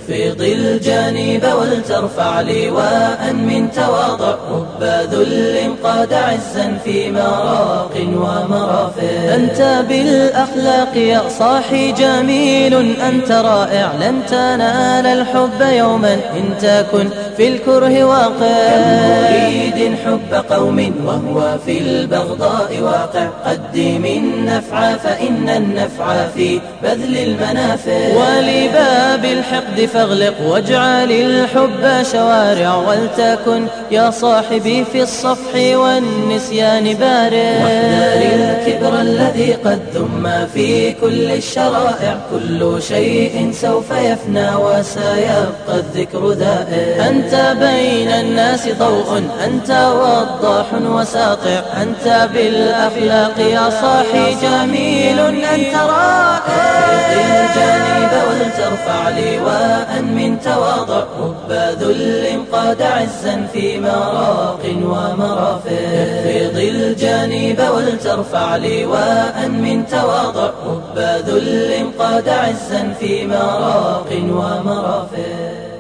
اخفض الجانب ولترفع لواء من تواضع، رب ذل قاد عزا في مراق ومرافق. أنت بالأخلاق يا صاحي جميل، أنت رائع لن تنال الحب يوما إن تكن في الكره واقع. كم مريد حب قوم وهو في البغضاء واقع، قدم النفع فإن النفع في بذل المنافع. ولباب الحقد فاغلق واجعل الحب شوارع، ولتكن يا صاحبي في الصفح والنسيان بارع. واحذر الكبر الذي قد ذم في كل الشرائع، كل شيء سوف يفنى وسيبقى الذكر ذائع. أنت بين الناس ضوء، أنت وضاح وساطع، أنت بالأخلاق يا صاحي جميل، أنت رائع. اخفض الجانب ولترفع لواء من تواضع، رب ذل قاد عزا في مراق ومرافق. اخفض الجانب ولترفع لواء من تواضع، رب ذل قاد عزا في مراق ومرافق.